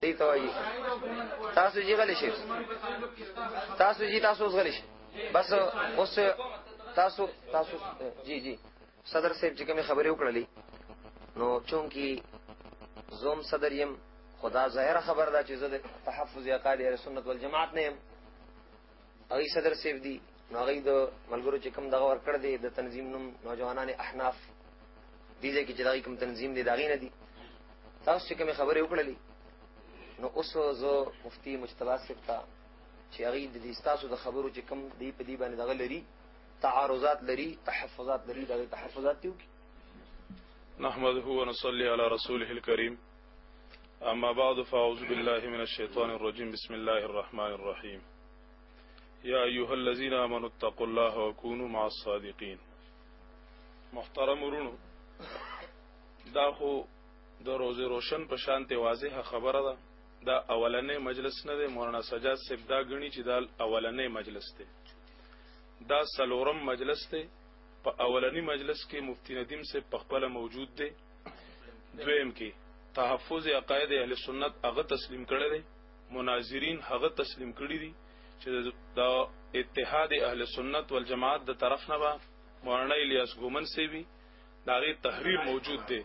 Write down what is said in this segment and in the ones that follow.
ته وایي تاسو جی غلی شئ تاسو اوس غلی شئ بس اوس تاسو جی صدر صاحب چې کومې خبرې وکړلې نو چونکی زوم صدر یم خدا ظاهره خبر ده چې زه د تحفظ عقاید اهل سنت والجماعت نه یم هغه صدر صاحب دي نو هغه د ملګرو چې کوم دغه ورکړ دي د تنظیم نوم نوجوانان احناف دي چې دغه کوم تنظیم دي داغې نه دي تاسو چې کومې خبرې وکړلې نو اوس زه مفتی مجتبی صاحب ته چې هغه د دې تاسو د خبرو چې کوم دی په دې باندې دغه لري تعارضات لري تحفظات لري دغه تحفظات دیو کی نحمده ونصلي على رسوله الكريم اما بعد فاعوذ بالله من الشيطان الرجيم بسم الله الرحمن الرحيم يا ايها الذين امنوا اتقوا الله وكونوا مع الصادقين محترم ورونو دا خو د روز روشن په شانته واضحه خبره ده دا اولنې مجلس نه دی مولانا سجاد صاحب دا غني چې دا اولنې مجلس دی دا سلورم مجلس دی په اولنی مجلس کې مفتی ندیم سے پخپله موجود دی دویم کې تحفظ عقاید اهل سنت هغه تسلیم کړی دی مناظرین هغه تسلیم کړی دي چې دا اتحاد اهل سنت والجماعت د طرف نه به مولانا الیاس ګومن سی وی دا غي تحریر موجود دی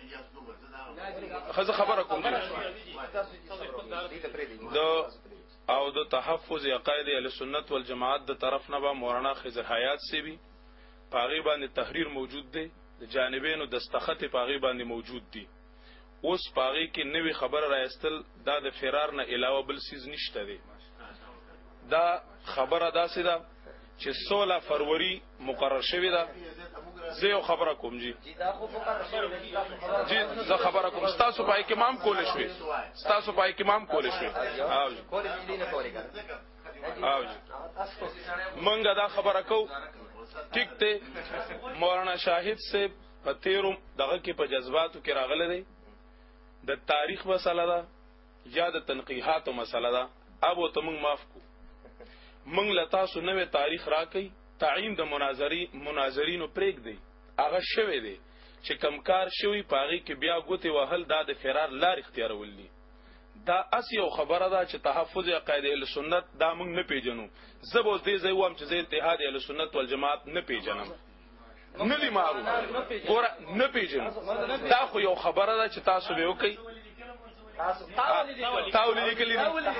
خبره کوم او د تحفظ عقاید اهل سنت والجماعت د طرف نه به مولانا خضر حیات سی وی پاغي باندې تحریر موجود دی د جانبینو دستخط پاغي باندې موجود دی اوس پاغي کې نوې خبر راستل دا د فرار نه علاوه بل سیز نشته دی دا خبره داسې ده چې 16 فروری مقرر شوی ده زه یو خبره کوم جی زه خبره کوم تاسو پای کې مام کول شوي تاسو پای کې مام کول شوي او منګه دا خبره کو ٹھیک ته مولانا شاهد سے پتیرم دغه کې په جذباتو کې راغله دي د تاریخ مسله ده یا د تنقیحات مسله ده ابو ته موږ معاف کو موږ لتا سو نوې تاریخ راکې تعیین د مناظرینو پریک دی هغه شوی دی چې کمکار شوی پاغي کې بیا ګوتې وهل دا د فرار لار اختیارول دي دا اسی او خبره ده چې تحفظ عقاید اهل سنت دا موږ نه پیژنو زبو دې زې وام چې اتحاد اهل سنت والجماعت نه پیژنم نه دی معروف ګور نه پیژنم دا خو یو خبره ده چې تاسو به وکي تاسو لیکلی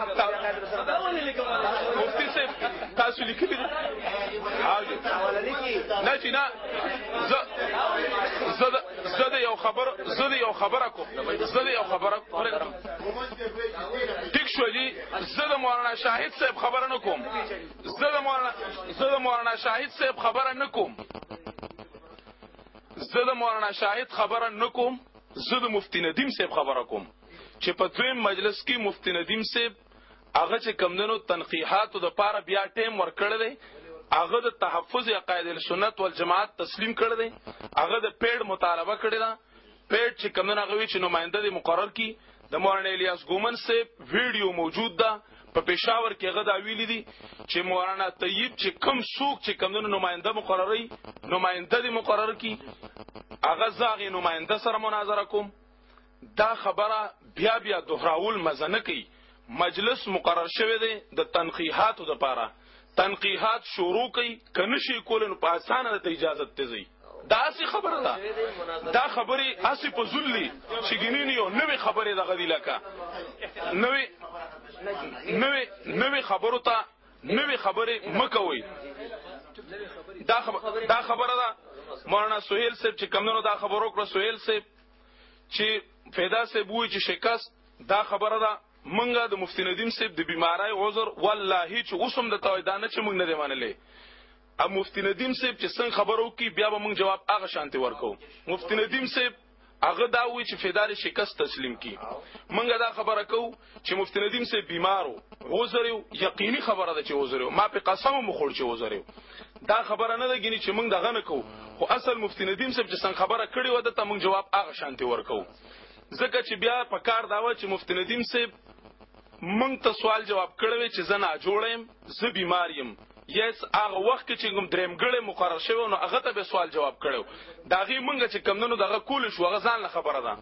مفتی صاحب تاسو لیکلی نه چې نه زده یو خبره کو ټیک شو جی زده مولانا شاهد صاحب خبره نکوم زده مولانا شاهد صاحب خبره نکوم زده مفتی ندیم صاحب خبره کوم چې په دویم مجلس کې مفتی ندیم صاحب هغه چې کمندونو تنقیحات د پاره بیا ټیم ورکړل دی هغه د تحفظ عقاید السنت والجماعت تسلیم کړل دی هغه د پیډ مطالبه کړی دا پیډ چې کمندونو هغه چې نماینده دی مقرر کی د مولانا الیاس ګومن صاحب ویډیو موجود ده په پېښور کې هغه دا ویلي دي چې مولانا طیب چې کم څوک چې کمندونو نماینده مقرري نماینده دی مقرر کی هغه ځاغي نماینده سره مناظره کوم دا خبره بیا دوهراول مزنه کوي مجلس مقرر شوی دی د تنقیحاتو لپاره تنقیحات شروع کوي کنه شي کولن په اسانه د اجازه تزي دا اسی خبره ده دا خبره اسی په ذلی چې ګینې یو نوې خبره ده غدي لکه نوې خبرو ته نوې خبره مکوي دا خبره ده مولانا سہیل صاحب چې کمنو دا خبرو کړ سہیل صاحب چې پیدا سے بوئی چې شکست دا خبره ده منګه د مفتی ندیم صاحب د بیماری عذر والله چې اوسم د تویدانه چې موږ نه دی منلې ا مفتی ندیم صاحب چې څنګه خبرو کی بیا به موږ جواب هغه شانتي ورکو مفتی ندیم صاحب هغه دا وی چې فدار شکست تسلیم کی منګه دا خبره کو چې مفتی ندیم صاحب بیمارو عذر یقیني خبره ده چې عذر ما په قسم مخور چې عذر دا خبره نه ده ګینه چې موږ دغه نه کو خو اصل مفتی ندیم صاحب چې څنګه خبره کړې و د ته موږ جواب هغه شانتي ورکو ځکه چې بیا په کار داوه چې مفتی ندیم صاحب مونږ ته سوال جواب کړو چې زه نه جوړم زه بیمار یم یس هغه وخت چې کوم درېمګړې مقرر شوی نو هغه ته به سوال جواب کړو داغي مونږ چې کمونو دغه کول شو هغه ځان له خبره ده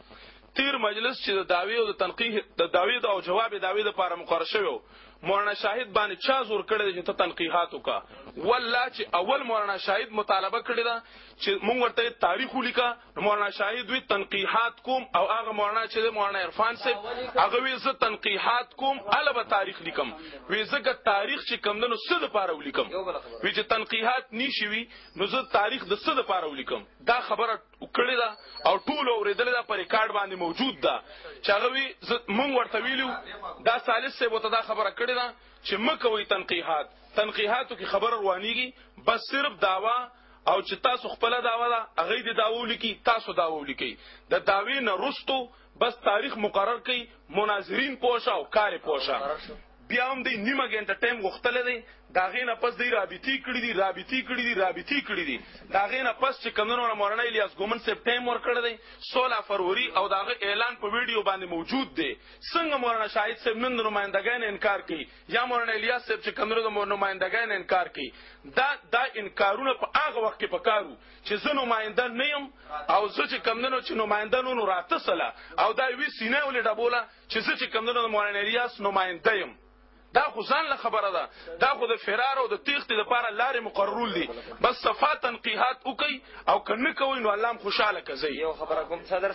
تیر مجلس چې د دعوی او د تنقیح د دعوی او جواب دعوی لپاره مقرر شوی مولانا شاهد باندې چا زور کړی چې ته تنقیحات وکا والله چې اول مولانا شاهد مطالبه کړی دا چې مونږ ورته تاریخ ولیکا مولانا شاهد وی تنقیحات کوم او هغه مولانا چې مولانا عرفان صاحب هغه وی زه تنقیحات کوم البته تاریخ لیکم وی زه تاریخ چې کم نو څه د پاره ولیکم وی چې تنقیحات نشي وی نو زه تاریخ د څه د پاره ولیکم دا خبره کړی دا او ټول اوریدل دا په ریکارډ باندې موجود ده چې هغه وی مونږ ورته ویلو دا ثالث سے وته دا خبره کړی دا چې مکوې تنقیحاتو کې خبر روانيږي بس صرف داوا او چې تاسو خپل داوا دا هغه دې داوا لیکي تاسو داوا لیکي د داوی نه رستو بس تاریخ مقرر کړي مناظرین پوښا او کار پوښا بیا هم دې نیمه غنټه ټایم غوښتل دي داغې نه پس دې رابطي کړی دي داغې نه پس چې کمنو مولانا الیاس ګومن صاحب ټایم ورکړی دی 16 فروری او داغه اعلان په ویډیو باندې موجود دی څنګه مولانا شاهد صاحب نن نمائندګان انکار کوي یا مولانا الیاس صاحب چې کمنو د نمائندګان انکار کوي دا انکارونه په هغه وخت کې پکارو چې زه نماینده نه یم او زه چې کمنو چې نماینده نو راته سلا او دا وی سینه ولې ډبوله چې زه چې کمنو د مولانا الیاس نماینده یم دا خو ځان له خبره ده دا خو د فرار او د تیښتې لپاره لارې مقررول دي بس صفا تنقیحات وکي او کنه کوي نو الله هم خوشاله کوي یو خبره کوم صدر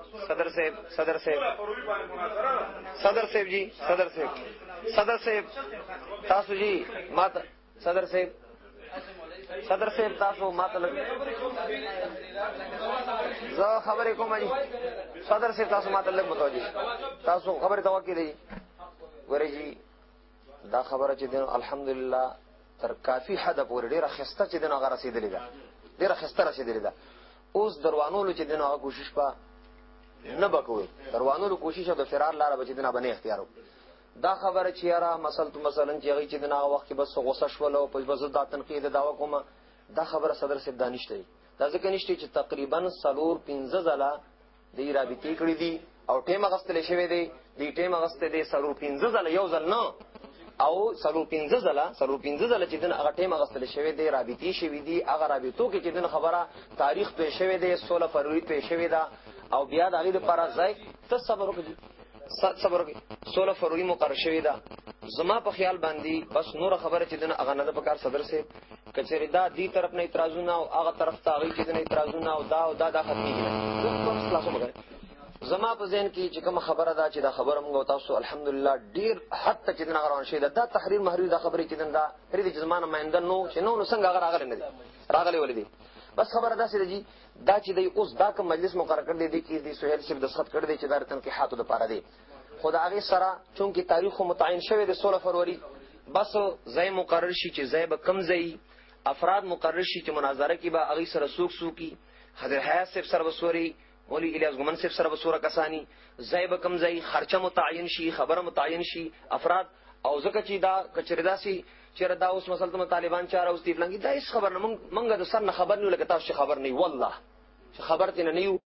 صاحب تاسو جی ماته صدر صاحب تاسو ماته لګ زه خبرې کوم جی صدر صاحب تاسو ماته لګ متوجي تاسو خبرې توکي دی ورې جی دا خبره چې دین الحمدلله تر کافی حد پورې ډیره خسته چې دین هغه رسیدلې ده اوس دروانولو چې دین هغه کوشش په نه بکوي دروانولو کوشش د فرار لاره بچ دینه باندې اختیارو دا خبره چې یاره مثلا چې هغه چې دین هغه وخت کې بس غوسه شول او پس د تنقید داوا کومه دا خبره صدر صاحب دانشته دا ځکه نشته چې تقریبا 4-5 ځله د رابطې کړې دي او ټیم غستل شوی دی د ټیم غستل دي 4-5 ځله یو ځل نه او 4-5 ځله چې دن هغه ټیم غستل شوی دی رابطې شوی دی هغه رابطو کې چې دن خبره تاریخ په شوی دی 16 فروری په شوی دا او بیا د هغه لپاره ځای ته صبر وکړي 16 فروری مقرر شوی دا زما په خیال باندې بس نور خبره چې دن هغه نه د پکار صدر سے کچری دا دی طرف نه اعتراضونه او هغه طرف ته هغه چې دن اعتراضونه او دا ختمي خلاصو مګر زما په ذهن کې چې کوم خبره ده چې دا خبره موږ تاسو الحمدلله ډیر حد ته چې دغه روان شي دا تحریر محریر دا خبره چې دا پرې د زمانه ماینده نو چې نو څنګه هغه راغلي ولې بس خبره ده چې جی دا چې دی اوس دا کوم مجلس مقرر کړی دی کې د سہیل شپ دستخط کړی دی چې دا تنقیحاتو لپاره دی خدای هغه سره چونکی تاریخ متعین شوی دی 16 فروری بس ځای مقرر شي چې ځای به کم ځای افراد مقرر شي چې مناظره کې به هغه سره سوکي حضرت حیات صاحب سره وسوري مولوی الیاس ګومن صاحب سره وسوره کسانی ځای به کم ځای خرچه متعین شي خبره متعین شي افراد او ځکه چې دا کچریدا سي چې دا اوس مسلمان طالبان چاره اوس دی فلنګي دا هیڅ خبر نه منګه د سر نه خبر نه لګتا چې خبر نه والله چې خبر دې نه یو